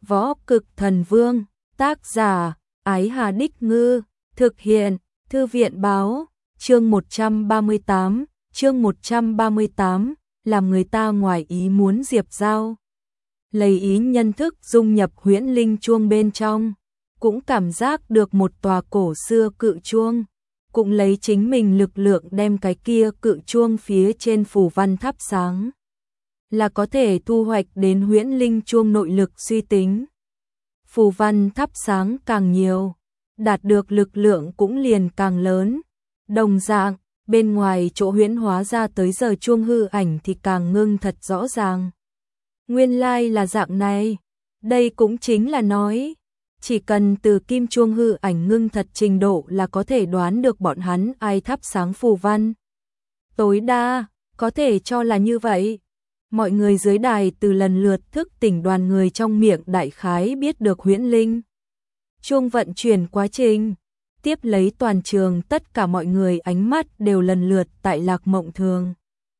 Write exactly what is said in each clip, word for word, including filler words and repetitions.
Võ Cực Thần Vương, tác giả, Ái Hà Đích Ngư, thực hiện, Thư viện Báo, chương một trăm ba mươi tám, chương một trăm ba mươi tám, làm người ta ngoài ý muốn Diệp Giao. Lấy ý nhân thức dung nhập huyễn linh chuông bên trong, cũng cảm giác được một tòa cổ xưa cự chuông, cũng lấy chính mình lực lượng đem cái kia cự chuông phía trên phù văn thắp sáng, là có thể thu hoạch đến huyễn linh chuông nội lực suy tính. Phù văn thắp sáng càng nhiều, đạt được lực lượng cũng liền càng lớn. Đồng dạng, bên ngoài chỗ huyễn hóa ra tới giờ chuông hư ảnh thì càng ngưng thật rõ ràng. Nguyên lai là dạng này, đây cũng chính là nói, chỉ cần từ kim chuông hư ảnh ngưng thật trình độ là có thể đoán được bọn hắn ai thắp sáng phù văn. Tối đa, có thể cho là như vậy. Mọi người dưới đài từ lần lượt thức tỉnh đoàn người trong miệng đại khái biết được huyễn linh chuông vận chuyển quá trình. Tiếp lấy toàn trường tất cả mọi người ánh mắt đều lần lượt tại Lạc Mộng Thường,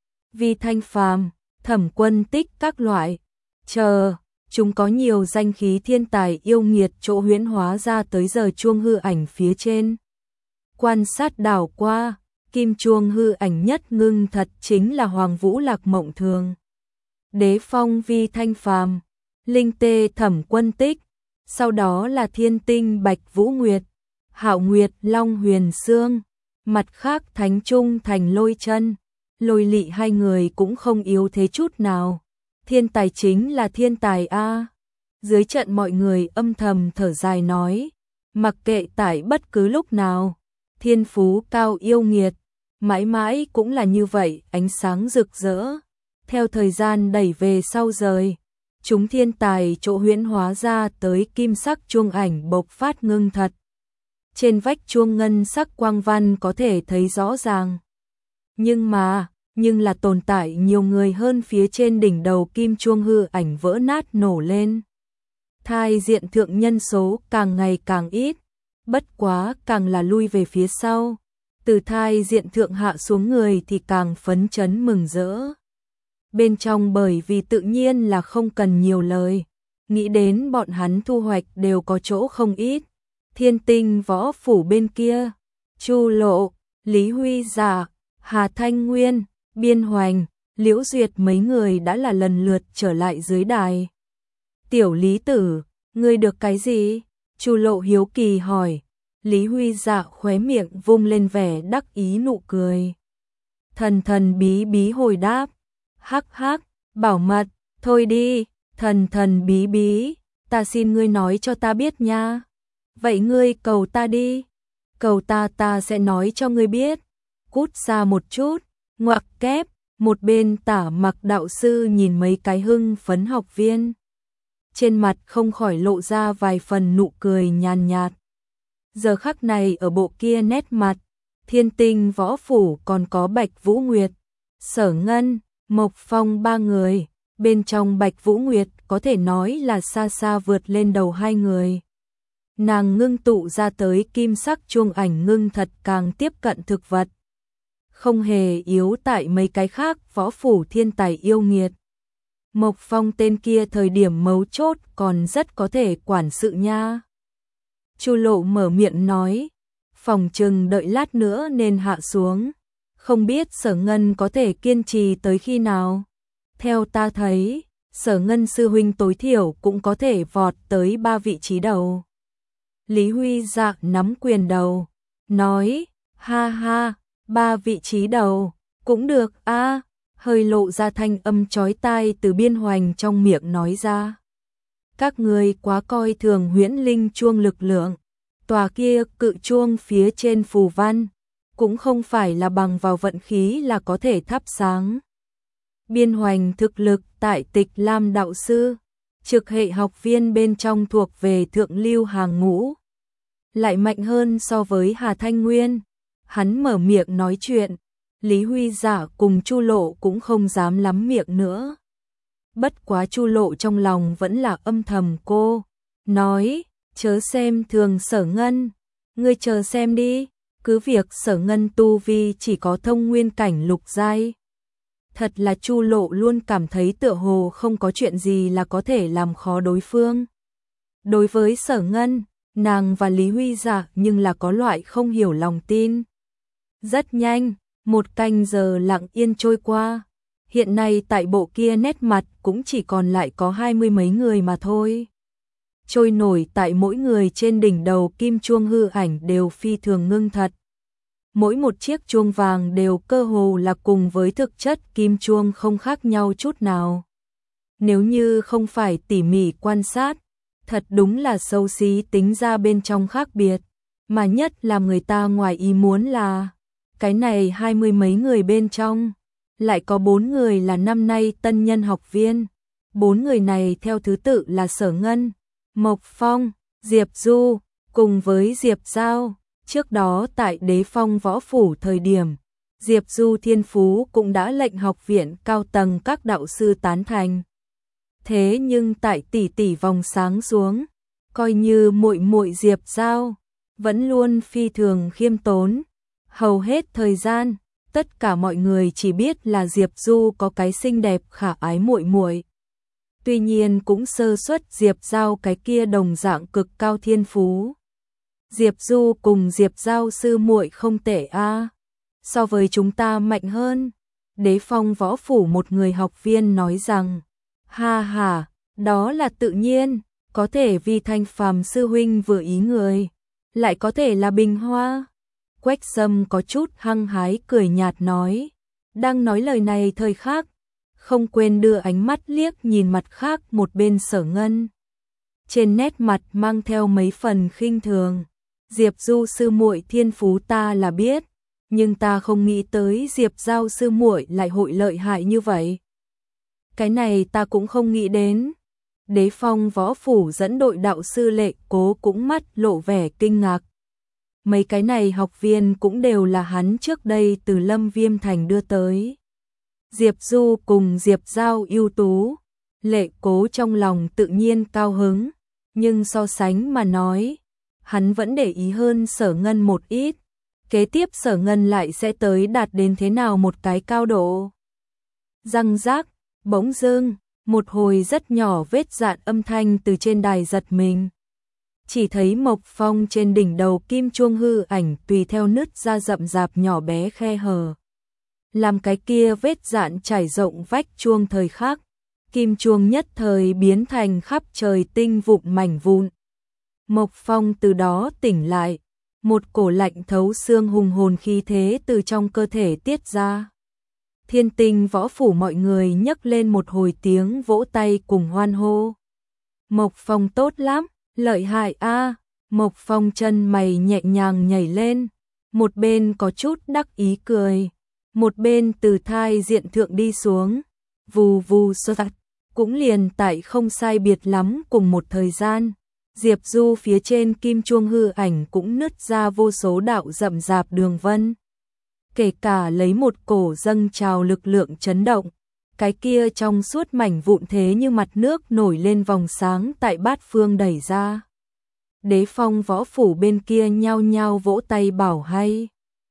Vi Thanh Phàm, Thẩm Quân Tích các loại. Chờ, chúng có nhiều danh khí thiên tài yêu nghiệt chỗ huyễn hóa ra tới giờ chuông hư ảnh phía trên. Quan sát đảo qua, kim chuông hư ảnh nhất ngưng thật chính là Hoàng Vũ Lạc Mộng Thường, Đế Phong Vi Thanh Phàm, Linh Tê Thẩm Quân Tích, sau đó là Thiên Tinh Bạch Vũ Nguyệt, Hạo Nguyệt Long Huyền Sương, mặt khác Thánh Trung Thành Lôi Chân, Lôi Lị hai người cũng không yếu thế chút nào. Thiên tài chính là thiên tài a. Dưới trận mọi người âm thầm thở dài nói, mặc kệ tại bất cứ lúc nào, thiên phú cao yêu nghiệt, mãi mãi cũng là như vậy, ánh sáng rực rỡ. Theo thời gian đẩy về sau rời, chúng thiên tài chỗ huyễn hóa ra tới kim sắc chuông ảnh bộc phát ngưng thật. Trên vách chuông ngân sắc quang văn có thể thấy rõ ràng. Nhưng mà, nhưng là tồn tại nhiều người hơn phía trên đỉnh đầu kim chuông hư ảnh vỡ nát nổ lên. Thai diện thượng nhân số càng ngày càng ít, bất quá càng là lui về phía sau. Từ thai diện thượng hạ xuống người thì càng phấn chấn mừng rỡ. Bên trong bởi vì tự nhiên là không cần nhiều lời, nghĩ đến bọn hắn thu hoạch đều có chỗ không ít. Thiên Tinh Võ Phủ bên kia, Chu Lộ, Lý Huy Dạ, Hà Thanh Nguyên, Biên Hoành, Liễu Duyệt mấy người đã là lần lượt trở lại dưới đài. Tiểu Lý Tử, ngươi được cái gì? Chu Lộ hiếu kỳ hỏi. Lý Huy Dạ khóe miệng vung lên vẻ đắc ý nụ cười. Thần thần bí bí hồi đáp. Hắc hắc, bảo mật, thôi đi, thần thần bí bí, ta xin ngươi nói cho ta biết nha. Vậy ngươi cầu ta đi, cầu ta ta sẽ nói cho ngươi biết. Cút xa một chút, ngoặc kép, một bên Tả Mặc đạo sư nhìn mấy cái hưng phấn học viên. Trên mặt không khỏi lộ ra vài phần nụ cười nhàn nhạt. Giờ khắc này ở bộ kia nét mặt, Thiên Tinh Võ Phủ còn có Bạch Vũ Nguyệt, Sở Ngân, Mộc Phong ba người, bên trong Bạch Vũ Nguyệt có thể nói là xa xa vượt lên đầu hai người. Nàng ngưng tụ ra tới kim sắc chuông ảnh ngưng thật càng tiếp cận thực vật, không hề yếu tại mấy cái khác võ phủ thiên tài yêu nghiệt. Mộc Phong tên kia thời điểm mấu chốt còn rất có thể quản sự nha. Chu Lộ mở miệng nói, phòng chừng đợi lát nữa nên hạ xuống. Không biết Sở Ngân có thể kiên trì tới khi nào. Theo ta thấy, Sở Ngân sư huynh tối thiểu cũng có thể vọt tới ba vị trí đầu. Lý Huy Dạ nắm quyền đầu, nói, ha ha, ba vị trí đầu, cũng được a. Hơi lộ ra thanh âm chói tai từ Biên Hoành trong miệng nói ra. Các người quá coi thường huyễn linh chuông lực lượng, tòa kia cự chuông phía trên phù văn, cũng không phải là bằng vào vận khí là có thể thắp sáng. Biên Hoành thực lực tại Tịch Lam đạo sư, trực hệ học viên bên trong thuộc về thượng lưu hàng ngũ, lại mạnh hơn so với Hà Thanh Nguyên. Hắn mở miệng nói chuyện, Lý Huy Dạ cùng Chu Lộ cũng không dám lắm miệng nữa. Bất quá Chu Lộ trong lòng vẫn là âm thầm cô, nói, chớ xem thường Sở Ngân, ngươi chờ xem đi. Cứ việc Sở Ngân tu vi chỉ có thông nguyên cảnh lục giai, thật là Chu Lộ luôn cảm thấy tựa hồ không có chuyện gì là có thể làm khó đối phương. Đối với Sở Ngân, nàng và Lý Huy Dạ nhưng là có loại không hiểu lòng tin. Rất nhanh, một canh giờ lặng yên trôi qua. Hiện nay tại bộ kia nét mặt cũng chỉ còn lại có hai mươi mấy người mà thôi. Trôi nổi tại mỗi người trên đỉnh đầu kim chuông hư ảnh đều phi thường ngưng thật. Mỗi một chiếc chuông vàng đều cơ hồ là cùng với thực chất kim chuông không khác nhau chút nào. Nếu như không phải tỉ mỉ quan sát, thật đúng là xấu xí tính ra bên trong khác biệt. Mà nhất làm người ta ngoài ý muốn là, cái này hai mươi mấy người bên trong, lại có bốn người là năm nay tân nhân học viên. Bốn người này theo thứ tự là Sở Ngân, Mộc Phong, Diệp Du, cùng với Diệp Giao. Trước đó tại Đế Phong võ phủ thời điểm, Diệp Du thiên phú cũng đã lệnh học viện cao tầng các đạo sư tán thành. Thế nhưng tại tỷ tỷ vòng sáng xuống, coi như muội muội Diệp Giao, vẫn luôn phi thường khiêm tốn. Hầu hết thời gian, tất cả mọi người chỉ biết là Diệp Du có cái xinh đẹp khả ái muội muội. Tuy nhiên cũng sơ suất Diệp Giao cái kia đồng dạng cực cao thiên phú. Diệp Du cùng Diệp Giao sư muội không tệ a, so với chúng ta mạnh hơn. Đế Phong võ phủ một người học viên nói rằng, ha ha, đó là tự nhiên, có thể vì Thanh Phàm sư huynh vừa ý người, lại có thể là Bình Hoa. Quách Sâm có chút hăng hái cười nhạt nói, đang nói lời này thời khắc, không quên đưa ánh mắt liếc nhìn mặt khác một bên Sở Ngân. Trên nét mặt mang theo mấy phần khinh thường. Diệp Du sư muội thiên phú ta là biết, nhưng ta không nghĩ tới Diệp Giao sư muội lại hội lợi hại như vậy. Cái này ta cũng không nghĩ đến. Đế Phong võ phủ dẫn đội đạo sư Lệ Cố cũng mắt lộ vẻ kinh ngạc. Mấy cái này học viên cũng đều là hắn trước đây từ Lâm Viêm Thành đưa tới. Diệp Du cùng Diệp Giao ưu tú, Lệ Cố trong lòng tự nhiên cao hứng, nhưng so sánh mà nói, hắn vẫn để ý hơn Sở Ngân một ít. Kế tiếp Sở Ngân lại sẽ tới đạt đến thế nào một cái cao độ. Răng rác, bỗng dưng, một hồi rất nhỏ vết dạn âm thanh từ trên đài giật mình. Chỉ thấy Mộc Phong trên đỉnh đầu kim chuông hư ảnh tùy theo nứt ra rậm rạp nhỏ bé khe hở. Làm cái kia vết dạn trải rộng vách chuông thời khắc, kim chuông nhất thời biến thành khắp trời tinh vụn mảnh vụn. Mộc Phong từ đó tỉnh lại, một cổ lạnh thấu xương hùng hồn khí thế từ trong cơ thể tiết ra. Thiên Tinh võ phủ mọi người nhấc lên một hồi tiếng vỗ tay cùng hoan hô. Mộc Phong tốt lắm, lợi hại a. Mộc Phong chân mày nhẹ nhàng nhảy lên, một bên có chút đắc ý cười, một bên từ thai diện thượng đi xuống, vù vù sơ tạch, cũng liền tại không sai biệt lắm cùng một thời gian. Diệp Du phía trên kim chuông hư ảnh cũng nứt ra vô số đạo rậm rạp đường vân. Kể cả lấy một cổ dâng trào lực lượng chấn động, cái kia trong suốt mảnh vụn thế như mặt nước nổi lên vòng sáng tại bát phương đẩy ra. Đế Phong võ phủ bên kia nhao nhao vỗ tay bảo hay,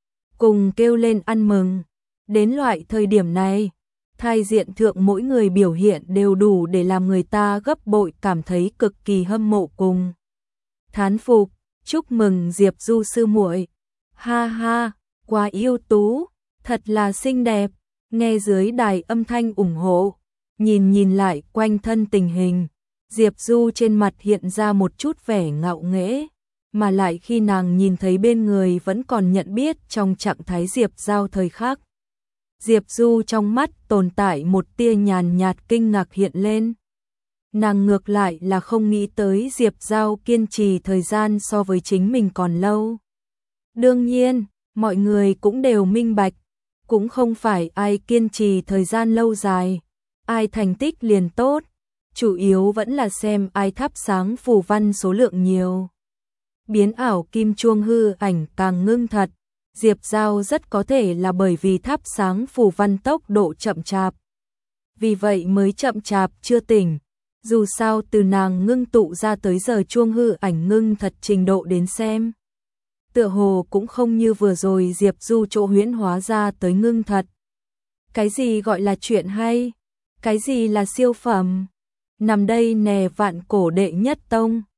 cùng kêu lên ăn mừng. Đến loại thời điểm này, thai diện thượng mỗi người biểu hiện đều đủ để làm người ta gấp bội cảm thấy cực kỳ hâm mộ cùng thán phục. Chúc mừng Diệp Du sư muội, ha ha, quá yêu tú, thật là xinh đẹp. Nghe dưới đài âm thanh ủng hộ, nhìn nhìn lại quanh thân tình hình, Diệp Du trên mặt hiện ra một chút vẻ ngạo nghễ, mà lại khi nàng nhìn thấy bên người vẫn còn nhận biết trong trạng thái Diệp Giao thời khắc, Diệp Du trong mắt tồn tại một tia nhàn nhạt kinh ngạc hiện lên. Nàng ngược lại là không nghĩ tới Diệp Giao kiên trì thời gian so với chính mình còn lâu. Đương nhiên, mọi người cũng đều minh bạch, cũng không phải ai kiên trì thời gian lâu dài, ai thành tích liền tốt, chủ yếu vẫn là xem ai thắp sáng phù văn số lượng nhiều. Biến ảo kim chuông hư ảnh càng ngưng thật, Diệp Giao rất có thể là bởi vì thắp sáng phù văn tốc độ chậm chạp. Vì vậy mới chậm chạp chưa tỉnh, dù sao từ nàng ngưng tụ ra tới giờ chuông hư ảnh ngưng thật trình độ đến xem. Tựa hồ cũng không như vừa rồi Diệp Du chỗ huyễn hóa ra tới ngưng thật. Cái gì gọi là chuyện hay? Cái gì là siêu phẩm? Nằm đây nè vạn cổ đệ nhất tông.